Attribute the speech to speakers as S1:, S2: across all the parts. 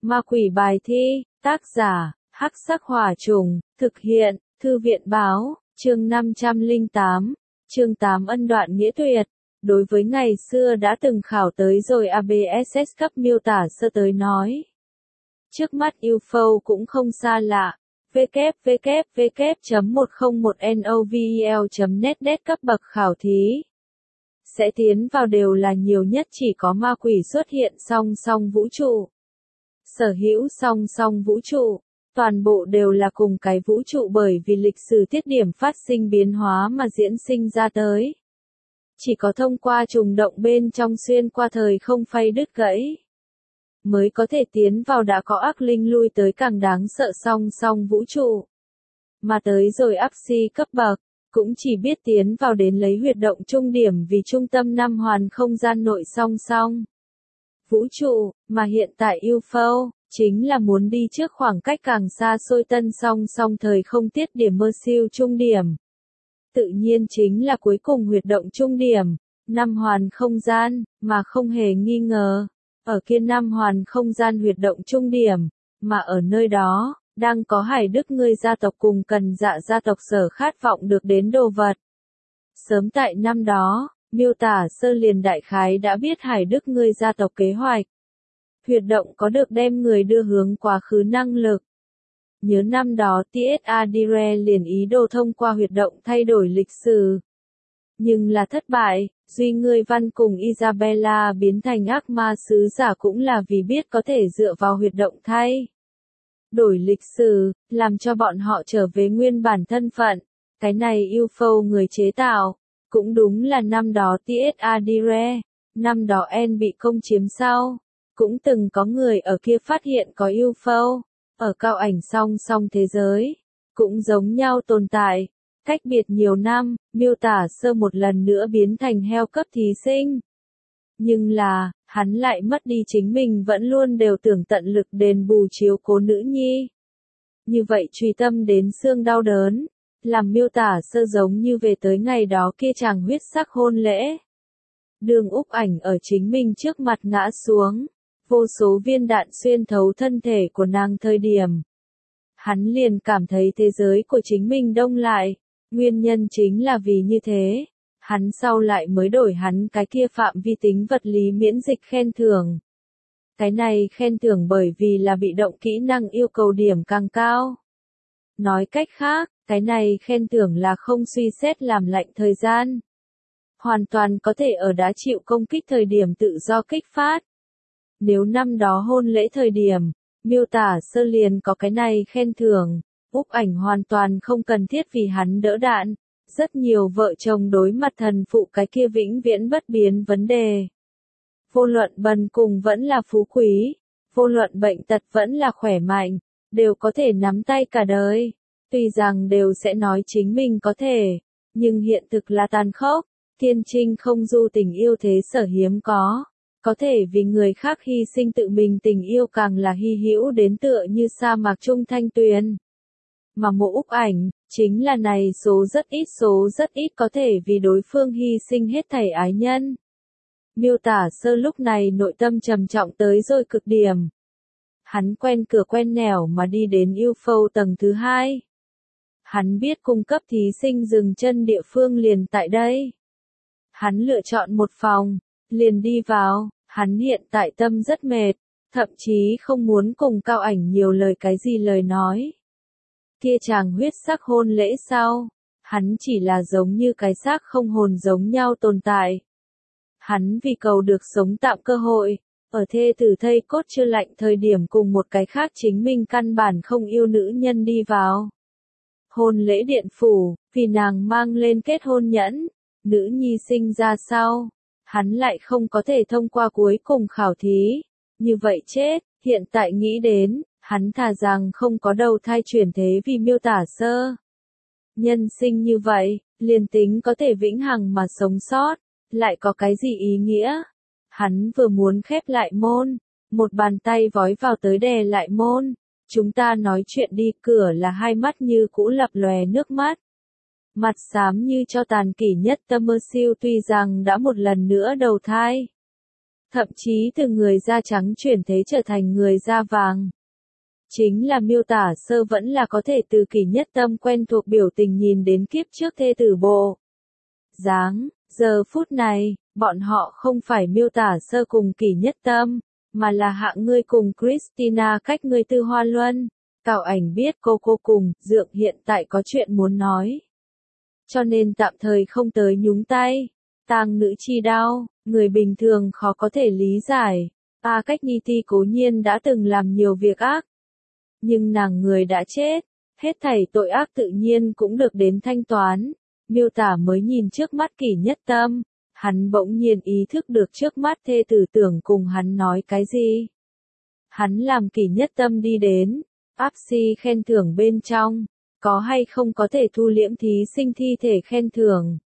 S1: Ma quỷ bài thi, tác giả, Hắc Sắc Hỏa Trùng, thực hiện, Thư viện báo, chương 508, chương 8 ân đoạn nghĩa tuyệt. Đối với ngày xưa đã từng khảo tới rồi ABSS cấp miêu tả sơ tới nói. Trước mắt UFO cũng không xa lạ. www.101novel.net cấp bậc khảo thí. Sẽ tiến vào đều là nhiều nhất chỉ có ma quỷ xuất hiện song song vũ trụ. Sở hữu song song vũ trụ, toàn bộ đều là cùng cái vũ trụ bởi vì lịch sử tiết điểm phát sinh biến hóa mà diễn sinh ra tới. Chỉ có thông qua trùng động bên trong xuyên qua thời không phay đứt gãy, mới có thể tiến vào đã có ác linh lui tới càng đáng sợ song song vũ trụ. Mà tới rồi ác si cấp bậc, cũng chỉ biết tiến vào đến lấy huyệt động trung điểm vì trung tâm năm hoàn không gian nội song song vũ trụ, mà hiện tại UFO, chính là muốn đi trước khoảng cách càng xa xôi tân song song thời không tiết điểm mơ siêu trung điểm. Tự nhiên chính là cuối cùng huyệt động trung điểm, năm hoàn không gian, mà không hề nghi ngờ. Ở kia năm hoàn không gian huyệt động trung điểm, mà ở nơi đó, đang có Hải Đức ngươi gia tộc cùng Cần Dạ gia tộc sở khát vọng được đến đồ vật. Sớm tại năm đó, miêu tả sơ liền đại khái đã biết Hải Đức ngươi gia tộc kế hoạch. Huyệt động có được đem người đưa hướng quá khứ năng lực. Nhớ năm đó TSA Dire liền ý đồ thông qua huyệt động thay đổi lịch sử. Nhưng là thất bại, duy ngươi văn cùng Isabella biến thành ác ma sứ giả cũng là vì biết có thể dựa vào huyệt động thay đổi lịch sử, làm cho bọn họ trở về nguyên bản thân phận. Cái này UFO người chế tạo, cũng đúng là năm đó TSA Dire, năm đó N bị công chiếm sau, cũng từng có người ở kia phát hiện có UFO, ở cao ảnh song song thế giới, cũng giống nhau tồn tại, cách biệt nhiều năm, miêu tả sơ một lần nữa biến thành heo cấp thí sinh. Nhưng là, hắn lại mất đi chính mình vẫn luôn đều tưởng tận lực đền bù chiếu cố nữ nhi. Như vậy truy tâm đến xương đau đớn, làm miêu tả sơ giống như về tới ngày đó kia chàng huyết sắc hôn lễ. Đường Úc Ảnh ở chính mình trước mặt ngã xuống, vô số viên đạn xuyên thấu thân thể của nàng thời điểm. Hắn liền cảm thấy thế giới của chính mình đông lại, nguyên nhân chính là vì như thế. Hắn sau lại mới đổi hắn cái kia phạm vi tính vật lý miễn dịch khen thưởng. Cái này khen thưởng bởi vì là bị động kỹ năng yêu cầu điểm càng cao. Nói cách khác, cái này khen thưởng là không suy xét làm lạnh thời gian. Hoàn toàn có thể ở đã chịu công kích thời điểm tự do kích phát. Nếu năm đó hôn lễ thời điểm, miêu tả sơ liền có cái này khen thưởng, Úc Ảnh hoàn toàn không cần thiết vì hắn đỡ đạn. Rất nhiều vợ chồng đối mặt thần phụ cái kia vĩnh viễn bất biến vấn đề. Vô luận bần cùng vẫn là phú quý, vô luận bệnh tật vẫn là khỏe mạnh, đều có thể nắm tay cả đời. Tuy rằng đều sẽ nói chính mình có thể, nhưng hiện thực là tàn khốc, thiên trinh không du tình yêu thế sở hiếm có thể vì người khác hy sinh tự mình tình yêu càng là hy hữu đến tựa như sa mạc trung thanh tuyền. Mà Mộ Úc Ảnh, chính là này số rất ít có thể vì đối phương hy sinh hết thảy ái nhân. Miêu tả sơ lúc này nội tâm trầm trọng tới rồi cực điểm. Hắn quen cửa quen nẻo mà đi đến UFO tầng thứ 2. Hắn biết cung cấp thí sinh dừng chân địa phương liền tại đây. Hắn lựa chọn một phòng, liền đi vào, hắn hiện tại tâm rất mệt, thậm chí không muốn cùng Cao Ảnh nhiều lời cái gì lời nói. Kia chàng huyết sắc hôn lễ sau, hắn chỉ là giống như cái xác không hồn giống nhau tồn tại. Hắn vì cầu được sống tạm cơ hội, ở thê tử thây cốt chưa lạnh thời điểm cùng một cái khác chính mình căn bản không yêu nữ nhân đi vào. Hôn lễ điện phủ, vì nàng mang lên kết hôn nhẫn, nữ nhi sinh ra sau, hắn lại không có thể thông qua cuối cùng khảo thí, như vậy chết, hiện tại nghĩ đến. Hắn thà rằng không có đầu thai chuyển thế vì miêu tả sơ. Nhân sinh như vậy, liền tính có thể vĩnh hằng mà sống sót, lại có cái gì ý nghĩa? Hắn vừa muốn khép lại môn, một bàn tay vói vào tới đè lại môn. Chúng ta nói chuyện đi, cửa là hai mắt như cũ lập lòe nước mắt. Mặt xám như cho tàn kỷ nhất tâm mơ siêu tuy rằng đã một lần nữa đầu thai. thậm chí từ người da trắng chuyển thế trở thành người da vàng. Chính là miêu tả sơ vẫn là có thể từ Kỷ Nhất Tâm quen thuộc biểu tình nhìn đến kiếp trước thê tử bộ dáng. Giờ phút này, bọn họ không phải miêu tả sơ cùng Kỷ Nhất Tâm, mà là Hạ Ngươi cùng Christina cách ngươi Tư Hoa Luân. Cảo Ảnh biết cô cùng Dượng hiện tại có chuyện muốn nói, cho nên tạm thời không tới nhúng tay. Tang nữ chi đau, người bình thường khó có thể lý giải. Cách Nhi Ti cố nhiên đã từng làm nhiều việc ác, nhưng nàng người đã chết, hết thảy tội ác tự nhiên cũng được đến thanh toán. Miêu tả mới nhìn trước mắt Kỷ Nhất Tâm, hắn bỗng nhiên ý thức được trước mắt thê tử tưởng cùng hắn nói cái gì. Hắn làm Kỷ Nhất Tâm đi đến áp si khen thưởng bên trong, có hay không có thể thu liễm thí sinh thi thể khen thưởng.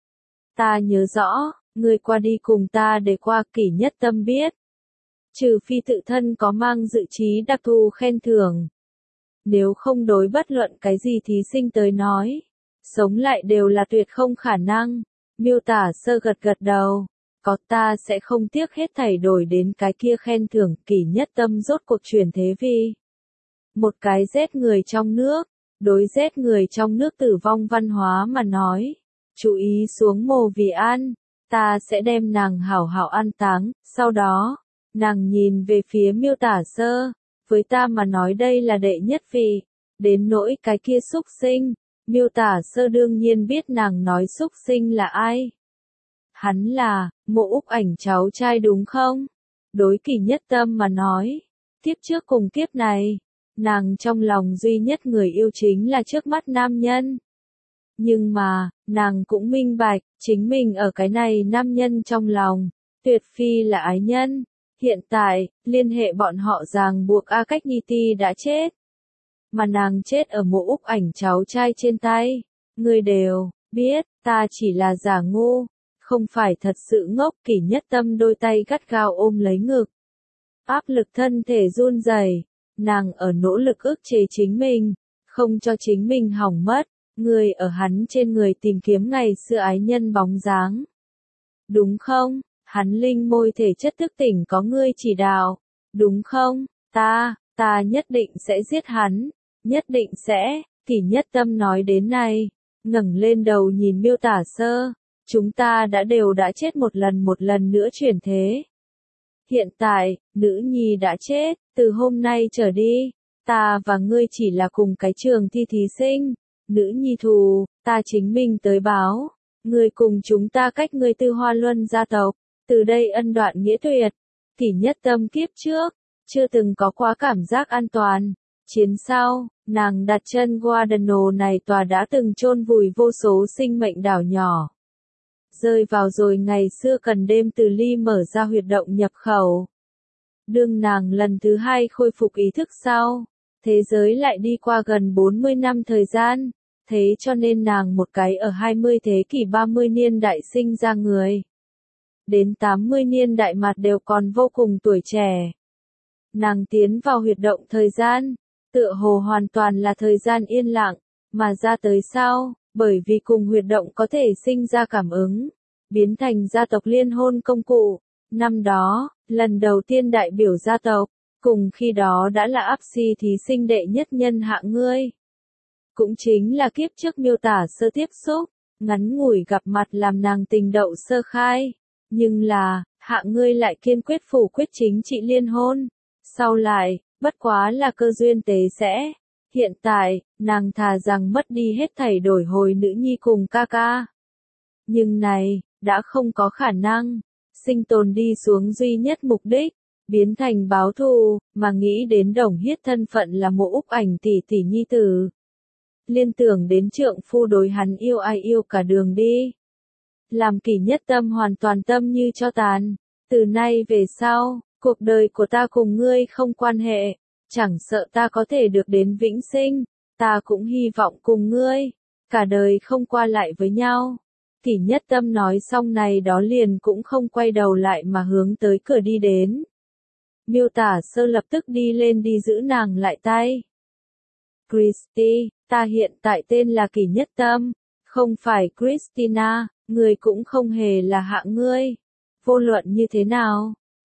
S1: Ta nhớ rõ, người qua đi cùng ta để qua. Kỷ Nhất Tâm biết, trừ phi tự thân có mang dự trí đặc thù khen thưởng, nếu không đối bất luận cái gì thí sinh tới nói, sống lại đều là tuyệt không khả năng. Miêu tả sơ gật gật đầu, có ta sẽ không tiếc hết thảy đổi đến cái kia khen thưởng. Kỷ Nhất Tâm rốt cuộc chuyển thế vì một cái giết người trong nước, đối giết người trong nước tử vong văn hóa mà nói, chú ý xuống mồ vì an, ta sẽ đem nàng hảo hảo an táng. Sau đó, nàng nhìn về phía miêu tả sơ, với ta mà nói đây là đệ nhất vị. Đến nỗi cái kia xúc sinh, miêu tả sơ đương nhiên biết nàng nói xúc sinh là ai. Hắn là Mộ Úc Ảnh cháu trai đúng không? Đối Kỷ Nhất Tâm mà nói, kiếp trước cùng kiếp này, nàng trong lòng duy nhất người yêu chính là trước mắt nam nhân. Nhưng mà, nàng cũng minh bạch, chính mình ở cái này nam nhân trong lòng, tuyệt phi là ái nhân. Hiện tại, liên hệ bọn họ ràng buộc Cách Nhi Ti đã chết, mà nàng chết ở Mộ Úc Ảnh cháu trai trên tay. Ngươi đều biết, ta chỉ là giả ngu, không phải thật sự ngốc. Kỷ Nhất Tâm đôi tay gắt gao ôm lấy ngực, áp lực thân thể run rẩy, nàng ở nỗ lực ức chế chính mình, không cho chính mình hỏng mất. Người ở hắn trên người tìm kiếm ngày xưa ái nhân bóng dáng, đúng không? Hắn linh môi thể chất thức tỉnh có ngươi chỉ đạo, đúng không? Ta nhất định sẽ giết hắn, nhất định sẽ. Kỷ Nhất Tâm nói đến này, ngẩng lên đầu nhìn miêu tả sơ, chúng ta đã chết một lần nữa chuyển thế. Hiện tại, nữ nhi đã chết, từ hôm nay trở đi, ta và ngươi chỉ là cùng cái trường thi thí sinh. Nữ nhi thù, ta chính mình tới báo, ngươi cùng chúng ta cách ngươi Tư Hoa Luân gia tộc, từ đây ân đoạn nghĩa tuyệt. Kỷ Nhất Tâm kiếp trước, chưa từng có quá cảm giác an toàn. Chiến sau, nàng đặt chân Guadano này tòa đã từng chôn vùi vô số sinh mệnh đảo nhỏ. Rơi vào rồi ngày xưa cần đêm từ ly mở ra huyệt động nhập khẩu. Đương nàng lần thứ hai khôi phục ý thức sau, thế giới lại đi qua gần 40 năm thời gian. Thế cho nên nàng một cái ở 20 thế kỷ 30 niên đại sinh ra người, đến 80 niên đại mặt đều còn vô cùng tuổi trẻ. Nàng tiến vào huyệt động thời gian, tựa hồ hoàn toàn là thời gian yên lặng, mà ra tới sau, bởi vì cùng huyệt động có thể sinh ra cảm ứng, biến thành gia tộc liên hôn công cụ. Năm đó, lần đầu tiên đại biểu gia tộc, cùng khi đó đã là áp si thí sinh đệ nhất nhân Hạ Ngươi. Cũng chính là kiếp trước miêu tả sơ tiếp xúc, ngắn ngủi gặp mặt làm nàng tình đậu sơ khai. Nhưng là, Hạ Ngươi lại kiên quyết phủ quyết chính trị liên hôn. Sau lại, bất quá là cơ duyên tế sẽ. Hiện tại, nàng thà rằng mất đi hết thảy đổi hồi nữ nhi cùng ca ca. Nhưng này, đã không có khả năng. Sinh tồn đi xuống duy nhất mục đích, biến thành báo thù, mà nghĩ đến Đồng Hiết thân phận là Mộ Úc Ảnh tỷ tỷ nhi tử. Liên tưởng đến trượng phu đối hắn yêu ai yêu cả đường đi. Làm Kỷ Nhất Tâm hoàn toàn tâm như cho tàn. Từ nay về sau, cuộc đời của ta cùng ngươi không quan hệ, chẳng sợ ta có thể được đến vĩnh sinh, ta cũng hy vọng cùng ngươi, cả đời không qua lại với nhau. Kỷ Nhất Tâm nói xong này đó liền cũng không quay đầu lại mà hướng tới cửa đi đến. Miêu tả sơ lập tức đi lên đi giữ nàng lại tay. Christy, ta hiện tại tên là Kỷ Nhất Tâm, không phải Christina, ngươi cũng không hề là Hạ Ngươi. Vô luận như thế nào,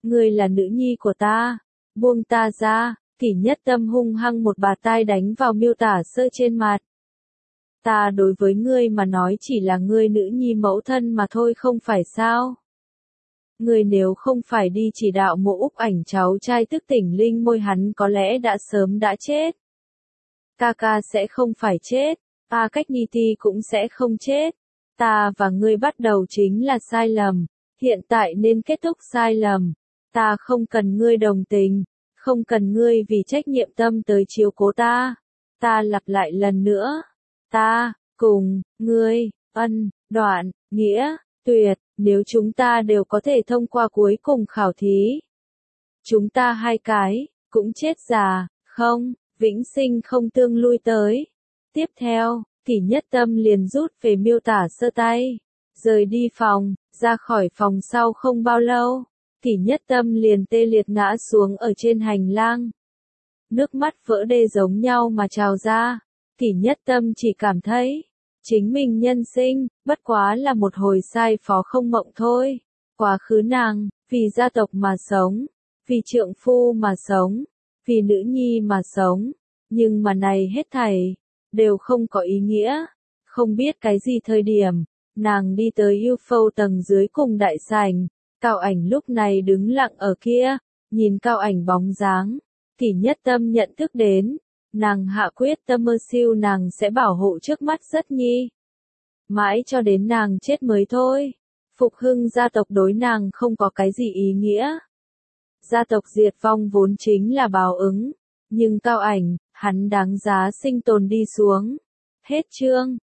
S1: Ngươi là nữ nhi của ta, buông ta ra, Kỷ Nhất Tâm hung hăng một bạt tai đánh vào Miêu Tả Sơ trên mặt. Ta đối với ngươi mà nói chỉ là ngươi nữ nhi mẫu thân mà thôi không phải sao? Ngươi nếu không phải đi chỉ đạo Mộ Úc Ảnh cháu trai thức tỉnh linh môi hắn có lẽ đã sớm đã chết. Ca sẽ không phải chết, Cách Nhi Ti cũng sẽ không chết. Ta và ngươi bắt đầu chính là sai lầm, hiện tại nên kết thúc sai lầm. Ta không cần ngươi đồng tình, không cần ngươi vì trách nhiệm tâm tới chiếu cố ta. Ta lặp lại lần nữa, ta, cùng, ngươi, ân, đoạn, nghĩa, tuyệt, nếu chúng ta đều có thể thông qua cuối cùng khảo thí. Chúng ta hai cái, cũng chết già, không, vĩnh sinh không tương lui tới. Tiếp theo, Kỷ Nhất Tâm liền rút về Miêu Tả Sơ tay, rời đi phòng, ra khỏi phòng sau không bao lâu, Kỷ Nhất Tâm liền tê liệt ngã xuống ở trên hành lang. Nước mắt vỡ đê giống nhau mà trào ra, Kỷ Nhất Tâm chỉ cảm thấy, chính mình nhân sinh, bất quá là một hồi sai phó không mộng thôi. Quá khứ nàng, vì gia tộc mà sống, vì trượng phu mà sống, vì nữ nhi mà sống, nhưng mà này hết thảy đều không có ý nghĩa. Không biết cái gì thời điểm, nàng đi tới UFO tầng dưới cùng đại sảnh, Cao Ảnh lúc này đứng lặng ở kia, nhìn Cao Ảnh bóng dáng, Kỷ Nhất Tâm nhận thức đến, nàng hạ quyết tâm mơ siêu nàng sẽ bảo hộ trước mắt rất nhi. Mãi cho đến nàng chết mới thôi, phục hưng gia tộc đối nàng không có cái gì ý nghĩa. Gia tộc diệt vong vốn chính là báo ứng, nhưng Cao Ảnh, hắn đáng giá sinh tồn đi xuống. Hết chương.